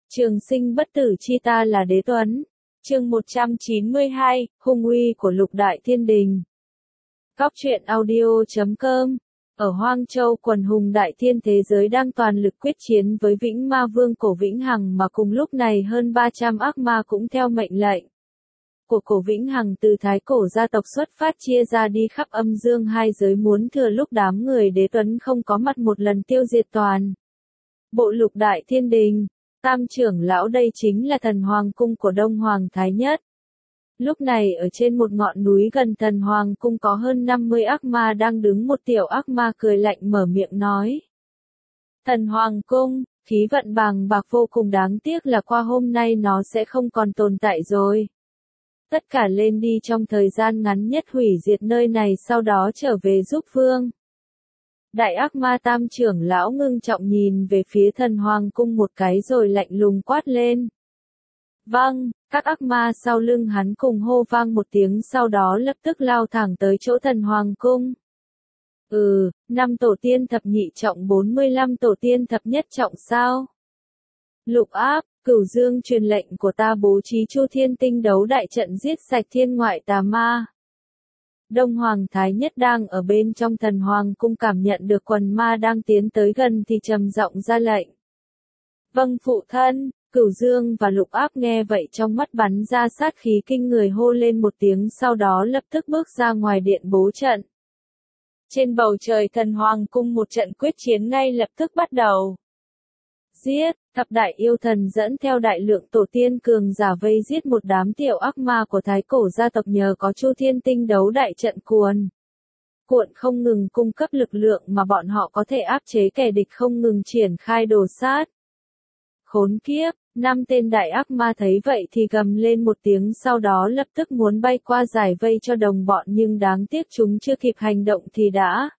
Trường sinh bất tử chi ta là đế tuấn. Chương 192, hung uy của Lục Đại Thiên Đình. Góc truyện audio.com. Ở Hoang Châu, quần hùng đại thiên thế giới đang toàn lực quyết chiến với Vĩnh Ma Vương Cổ Vĩnh Hằng, mà cùng lúc này hơn 300 ác ma cũng theo mệnh lệnh của Cổ Vĩnh Hằng từ Thái Cổ gia tộc xuất phát chia ra đi khắp âm dương hai giới, muốn thừa lúc đám người đế tuấn không có mặt một lần tiêu diệt toàn bộ Lục Đại Thiên Đình. Tam trưởng lão đây chính là thần hoàng cung của Đông Hoàng Thái Nhất. Lúc này ở trên một ngọn núi gần thần hoàng cung có hơn 50 ác ma đang đứng, một tiểu ác ma cười lạnh mở miệng nói. Thần hoàng cung, khí vận bàng bạc vô cùng, đáng tiếc là qua hôm nay nó sẽ không còn tồn tại rồi. Tất cả lên đi, trong thời gian ngắn nhất hủy diệt nơi này, sau đó trở về giúp vương. Đại ác ma tam trưởng lão ngưng trọng nhìn về phía thần hoàng cung một cái rồi lạnh lùng quát lên. Vâng, các ác ma sau lưng hắn cùng hô vang một tiếng, sau đó lập tức lao thẳng tới chỗ thần hoàng cung. 5 tổ tiên thập nhị trọng, 45 tổ tiên thập nhất trọng sao? Lục Áp, Cửu Dương truyền lệnh của ta bố trí Chu Thiên Tinh đấu đại trận giết sạch thiên ngoại tà ma. Đông Hoàng Thái Nhất đang ở bên trong thần hoàng cung cảm nhận được quần ma đang tiến tới gần thì trầm giọng ra lệnh. Vâng phụ thân. Cửu Dương và Lục Áp nghe vậy trong mắt bắn ra sát khí kinh người, hô lên một tiếng, sau đó lập tức bước ra ngoài điện bố trận. Trên bầu trời thần hoàng cung một trận quyết chiến ngay lập tức bắt đầu. Giết, thập đại yêu thần dẫn theo đại lượng tổ tiên cường giả vây giết một đám tiểu ác ma của Thái Cổ gia tộc, nhờ có Chu Thiên Tinh đấu đại trận cuồn cuộn không ngừng cung cấp lực lượng mà bọn họ có thể áp chế kẻ địch, không ngừng triển khai đồ sát. Khốn kiếp, 5 tên đại ác ma thấy vậy thì gầm lên một tiếng, sau đó lập tức muốn bay qua giải vây cho đồng bọn, nhưng đáng tiếc chúng chưa kịp hành động thì đã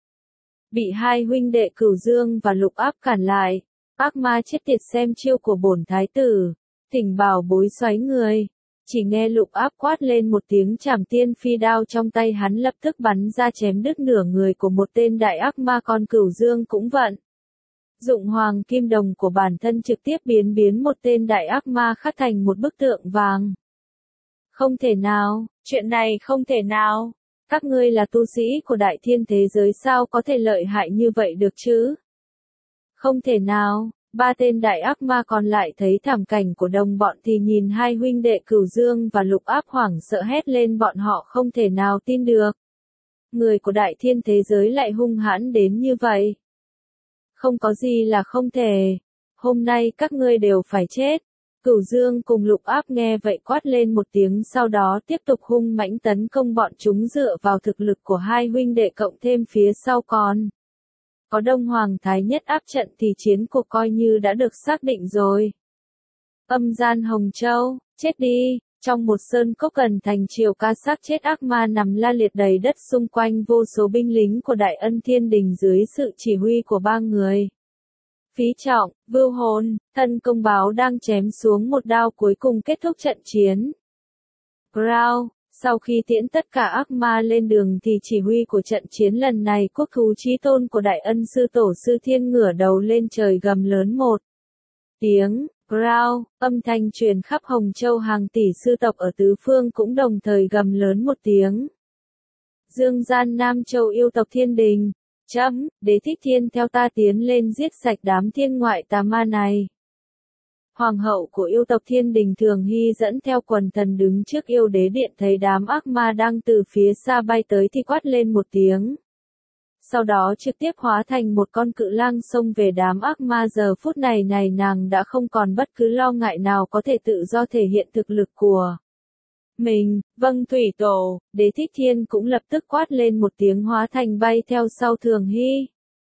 bị hai huynh đệ Cửu Dương và Lục Áp cản lại. Ác ma chết tiệt, xem chiêu của bổn thái tử, thỉnh bảo bối xoáy người. Chỉ nghe Lục Áp quát lên một tiếng, trảm tiên phi đao trong tay hắn lập tức bắn ra chém đứt nửa người của một tên đại ác ma, còn Cửu Dương cũng vận dụng hoàng kim đồng của bản thân trực tiếp biến một tên đại ác ma khác thành một bức tượng vàng. Không thể nào, chuyện này không thể nào. Các ngươi là tu sĩ của đại thiên thế giới, sao có thể lợi hại như vậy được chứ? Không thể nào. 3 tên đại ác ma còn lại thấy thảm cảnh của đồng bọn thì nhìn hai huynh đệ Cửu Dương và Lục Áp hoảng sợ hét lên, bọn họ không thể nào tin được. Người của đại thiên thế giới lại hung hãn đến như vậy. Không có gì là không thể. Hôm nay các ngươi đều phải chết. Cửu Dương cùng Lục Áp nghe vậy quát lên một tiếng, sau đó tiếp tục hung mãnh tấn công bọn chúng, dựa vào thực lực của hai huynh đệ cộng thêm phía sau còn có Đông Hoàng Thái Nhất áp trận thì chiến cuộc coi như đã được xác định rồi. Âm gian Hồng Châu, chết đi. Trong một sơn cốc gần thành triều ca, xác chết ác ma nằm la liệt đầy đất, xung quanh vô số binh lính của Đại Ân Thiên Đình dưới sự chỉ huy của 3 người. Phí Trọng, Vưu Hồn, Thân Công Báo đang chém xuống một đao cuối cùng kết thúc trận chiến. Growl, sau khi tiễn tất cả ác ma lên đường thì chỉ huy của trận chiến lần này, quốc thú chí tôn của Đại Ân Sư Tổ Sư Thiên ngửa đầu lên trời gầm lớn một tiếng. Growl, âm thanh truyền khắp Hồng Châu, hàng tỷ sư tộc ở tứ phương cũng đồng thời gầm lớn một tiếng. Dương gian Nam Châu yêu tộc Thiên Đình, Đế Thích Thiên theo ta tiến lên giết sạch đám thiên ngoại tà ma này. Hoàng hậu của yêu tộc Thiên Đình Thường Hy dẫn theo quần thần đứng trước yêu đế điện, thấy đám ác ma đang từ phía xa bay tới thì quát lên một tiếng. Sau đó trực tiếp hóa thành một con cự lang xông về đám ác ma. Giờ phút này nàng đã không còn bất cứ lo ngại nào, có thể tự do thể hiện thực lực của mình. Vâng Thủy Tổ, Đế Thích Thiên cũng lập tức quát lên một tiếng, hóa thành bay theo sau Thường Hy.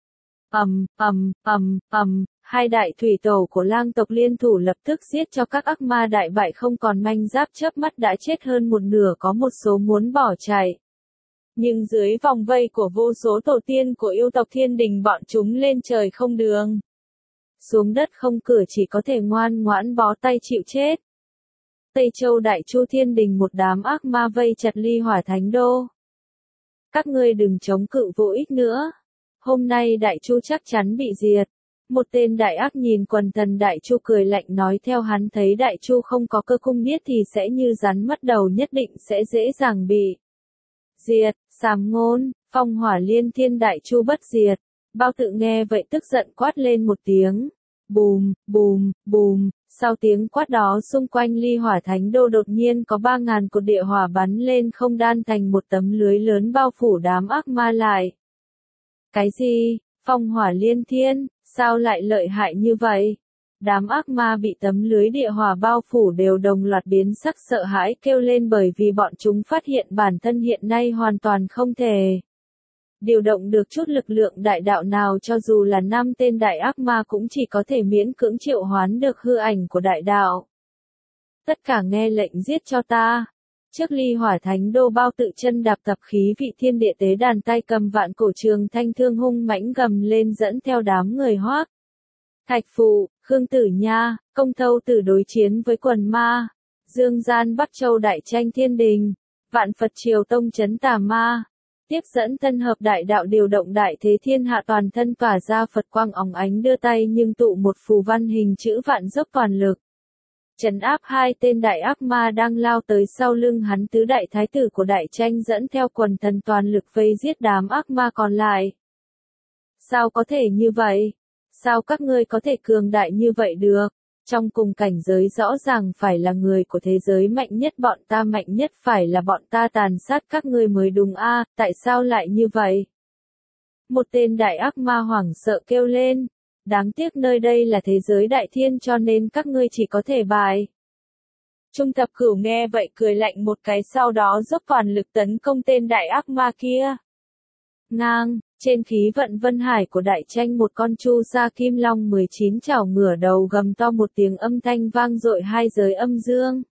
Hai đại thủy tổ của lang tộc liên thủ lập tức giết cho các ác ma đại bại không còn manh giáp, chớp mắt đã chết hơn một nửa, có một số muốn bỏ chạy. Nhưng dưới vòng vây của vô số tổ tiên của yêu tộc Thiên Đình, bọn chúng lên trời không đường xuống đất không cửa, chỉ có thể ngoan ngoãn bó tay chịu chết. Tây Châu Đại Chu Thiên Đình, một đám ác ma vây chặt Ly Hỏa Thánh Đô. Các ngươi đừng chống cự vô ích nữa. Hôm nay Đại Chu chắc chắn bị diệt. Một tên đại ác nhìn quần thần Đại Chu cười lạnh nói theo hắn thấy Đại Chu không có cơ cung niết thì sẽ như rắn mất đầu, nhất định sẽ dễ dàng bị diệt. Sàm ngôn, phong hỏa liên thiên, Đại Chu bất diệt. Bao Tự nghe vậy tức giận quát lên một tiếng. Bùm, bùm, bùm, sau tiếng quát đó xung quanh Ly Hỏa Thánh Đô đột nhiên có 3.000 cột địa hỏa bắn lên không, đan thành một tấm lưới lớn bao phủ đám ác ma lại. Cái gì? Phong hỏa liên thiên, sao lại lợi hại như vậy? Đám ác ma bị tấm lưới địa hỏa bao phủ đều đồng loạt biến sắc sợ hãi kêu lên, bởi vì bọn chúng phát hiện bản thân hiện nay hoàn toàn không thể điều động được chút lực lượng đại đạo nào, cho dù là 5 tên đại ác ma cũng chỉ có thể miễn cưỡng triệu hoán được hư ảnh của đại đạo. Tất cả nghe lệnh giết cho ta. Trước Ly Hỏa Thánh Đô, Bao Tự chân đạp tập khí vị thiên địa tế đàn, tay cầm vạn cổ trường thanh thương hung mãnh gầm lên dẫn theo đám người Hoác, Thạch Phụ, Khương Tử Nha, Công Thâu Tử đối chiến với quần ma. Dương gian Bắc Châu đại tranh thiên đình, vạn Phật triều tông chấn tà ma. Tiếp dẫn tân hợp đại đạo, điều động đại thế thiên hạ, toàn thân tỏa ra Phật quang óng ánh, đưa tay nhưng tụ một phù văn hình chữ vạn, dốc toàn lực trấn áp 2 tên đại ác ma đang lao tới sau lưng hắn. Tứ đại thái tử của đại tranh dẫn theo quần thần toàn lực vây giết đám ác ma còn lại. Sao có thể như vậy? Sao các ngươi có thể cường đại như vậy được? Trong cùng cảnh giới rõ ràng phải là người của thế giới mạnh nhất, bọn ta mạnh nhất, phải là bọn ta tàn sát các ngươi mới đúng a, tại sao lại như vậy? Một tên đại ác ma hoảng sợ kêu lên. Đáng tiếc nơi đây là thế giới đại thiên cho nên các ngươi chỉ có thể bại. Trung Thập Cửu nghe vậy cười lạnh một cái, sau đó dốc toàn lực tấn công tên đại ác ma kia. Ngang, trên khí vận vân hải của đại tranh, một con chu sa kim long 19 chảo ngửa đầu gầm to một tiếng, âm thanh vang dội 2 giới âm dương.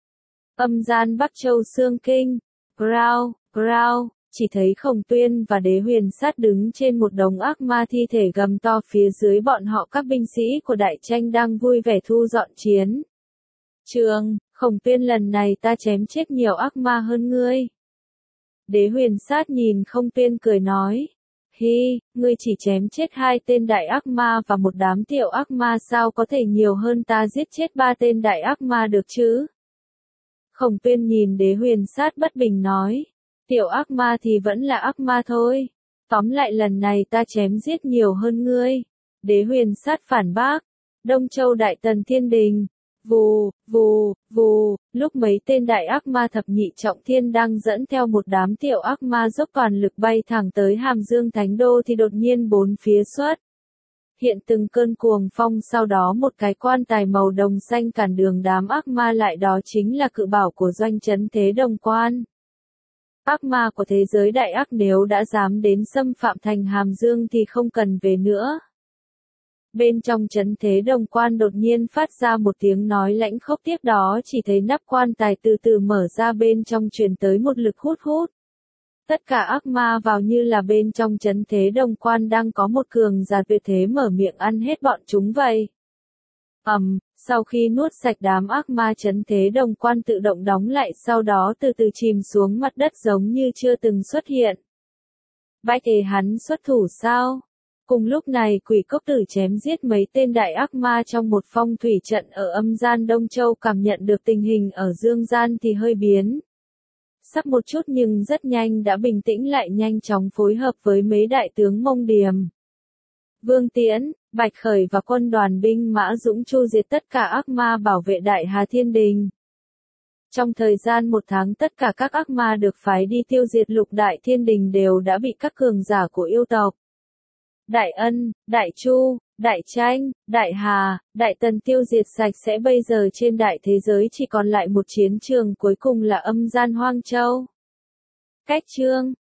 Âm gian Bắc Châu xương kinh, grao, grao. Chỉ thấy Khổng Tuyên và Đế Huyền Sát đứng trên một đống ác ma thi thể gầm to, phía dưới bọn họ các binh sĩ của đại tranh đang vui vẻ thu dọn chiến trường. Khổng Tuyên, lần này ta chém chết nhiều ác ma hơn ngươi. Đế Huyền Sát nhìn Khổng Tuyên cười nói. Hi, ngươi chỉ chém chết 2 tên đại ác ma và một đám tiểu ác ma, sao có thể nhiều hơn ta giết chết 3 tên đại ác ma được chứ? Khổng Tuyên nhìn Đế Huyền Sát bất bình nói. Tiểu ác ma thì vẫn là ác ma thôi. Tóm lại lần này ta chém giết nhiều hơn ngươi. Đế Huyền Sát phản bác. Đông Châu Đại Tần Thiên Đình. Vù, vù, vù. Lúc mấy tên đại ác ma thập nhị trọng thiên đang dẫn theo một đám tiểu ác ma dốc toàn lực bay thẳng tới Hàm Dương Thánh Đô thì đột nhiên bốn phía xuất hiện từng cơn cuồng phong, sau đó một cái quan tài màu đồng xanh cản đường đám ác ma lại, đó chính là cự bảo của doanh trấn Thế Đồng Quan. Ác ma của thế giới đại ác nếu đã dám đến xâm phạm thành Hàm Dương thì không cần về nữa. Bên trong trấn Thế Đồng Quan đột nhiên phát ra một tiếng nói lãnh khốc, tiếp đó chỉ thấy nắp quan tài từ từ mở ra, bên trong truyền tới một lực hút hút. Tất cả ác ma vào như là bên trong trấn Thế Đồng Quan đang có một cường giả tuyệt thế mở miệng ăn hết bọn chúng vậy. Sau khi nuốt sạch đám ác ma, trấn Thế Đồng Quan tự động đóng lại, sau đó từ từ chìm xuống mặt đất giống như chưa từng xuất hiện. Bách Thế hắn xuất thủ sao? Cùng lúc này Quỷ Cốc Tử chém giết mấy tên đại ác ma trong một phong thủy trận ở âm gian Đông Châu, cảm nhận được tình hình ở dương gian thì hơi biến sắc một chút, nhưng rất nhanh đã bình tĩnh lại, nhanh chóng phối hợp với mấy đại tướng Mông Điềm, Vương Tiễn, Bạch Khởi và quân đoàn binh mã Dũng Chu diệt tất cả ác ma, bảo vệ Đại Hà Thiên Đình. Trong thời gian 1 tháng, tất cả các ác ma được phái đi tiêu diệt Lục Đại Thiên Đình đều đã bị các cường giả của yêu tộc Đại Ân, Đại Chu, Đại Tranh, Đại Hà, Đại Tần tiêu diệt sạch sẽ. Bây giờ trên đại thế giới chỉ còn lại một chiến trường cuối cùng là âm gian Hoang Châu. Cách chương